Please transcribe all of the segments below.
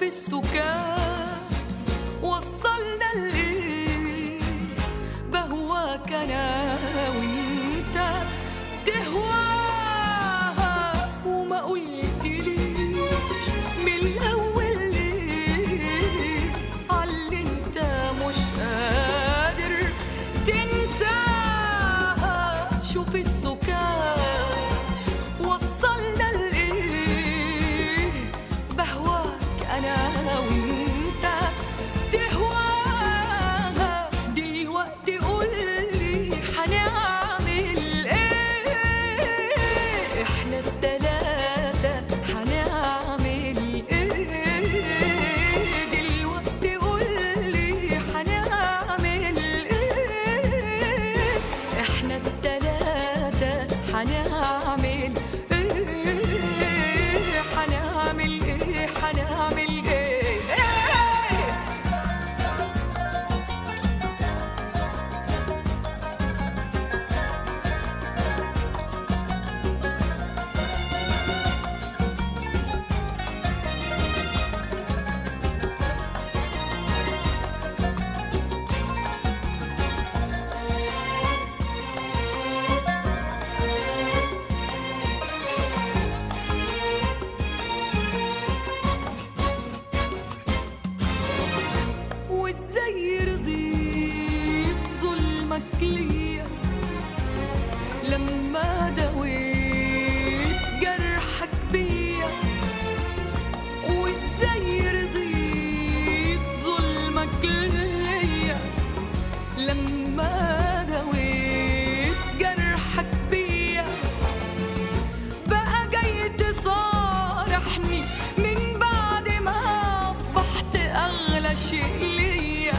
السكان وصلنا لإيه؟ بهواك أنا وإنت تهواها وما قلتليش من الأول ليه عاللي أنت مش قادر تنساها. شوف السكان وصلنا لإيه؟ بهواك أنا وإنت تهواها. دلوقتي قولي حنعمل إيه؟ إحنا التلاتة حنعمل إيه؟ دلوقتي قولي حنعمل إيه؟ إحنا التلاتة حنعمل إيه؟ حنعمل إيه؟ حنعمل إيه؟ وإزاي رضيت ظلمك ليا لما دويت جرحك بيا؟ وإزاي رضيت ظلمك ليا لما دويت جرحك بيا؟ بقى جاي تصارحني من بعد ما أصبحت أغلى شيء ليا؟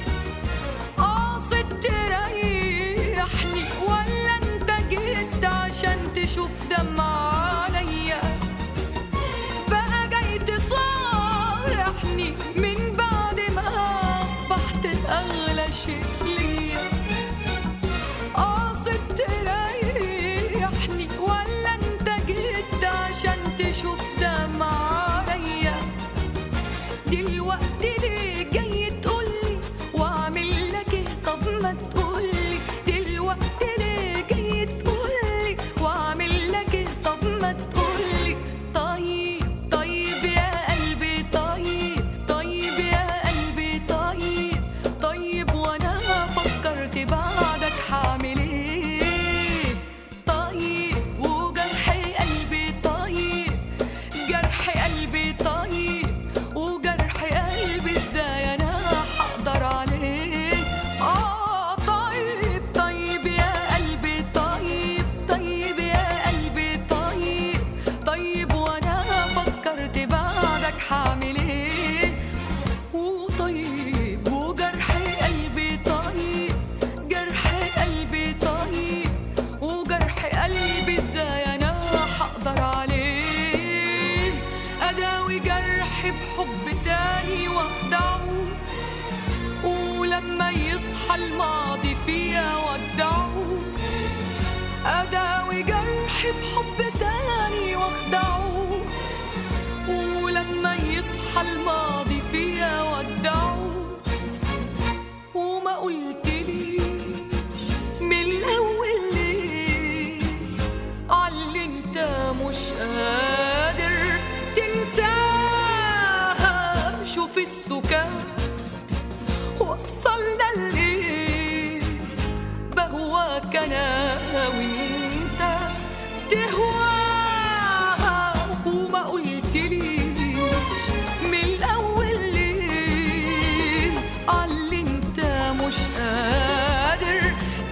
قاصد تريحني ولا أنت جيت عشان تشوف دمع عليا؟ بقى جاي تصارحني من بعد ما أصبحت أغلى شيء ليا؟ قاصد تريحني ولا أنت جيت عشان تشوف دمع عليا؟ دلوقتي ليه جاي تقولي واعمل لك ايه؟ طب ما تقولي دلوقتي ليه جاي تقولي واعمل لك ايه؟ طب ما تقولي. طيب طيب يا قلبي، طيب طيب يا قلبي، طيب طيب وانا فكرت بعدك هعمل ايه؟ طيب وجرح قلبي، طيب جرح قلبي، طيب وجرح قلبي ازاي انا هقدر عليه؟ طيب طيب يا قلبي، طيب طيب يا قلبي، طيب طيب وانا فكرت بعدك هعمل ايه؟ وطيب وجرح قلبي، طيب جرح قلبي، طيب وجرح قلبي ازاي انا هقدر عليه؟ اداوي جرحي بحب تاني واخدعه ولما يصحى الماضي فيها ودعه؟ اداوي جرحي بحب تاني واخدعه ولما يصحى الماضي فيها ودعه؟ وما قلتليش من الاول ليه عاللي انت مش قادر تنساها؟ شوف السكان وصلنا لإيه؟ بهواك أنا وإنت تهواها وما قلتليش من الأول ليه عاللي أنت مش قادر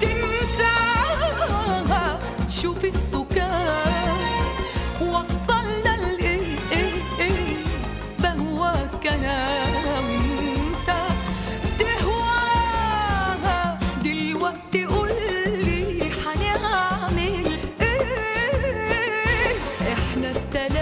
تنساها؟ شوف السكان وصلنا لإيه؟ بهواك أنا وإنت تهواها. دلوقتي قولي حنعمل إيه؟ إحنا التلاتة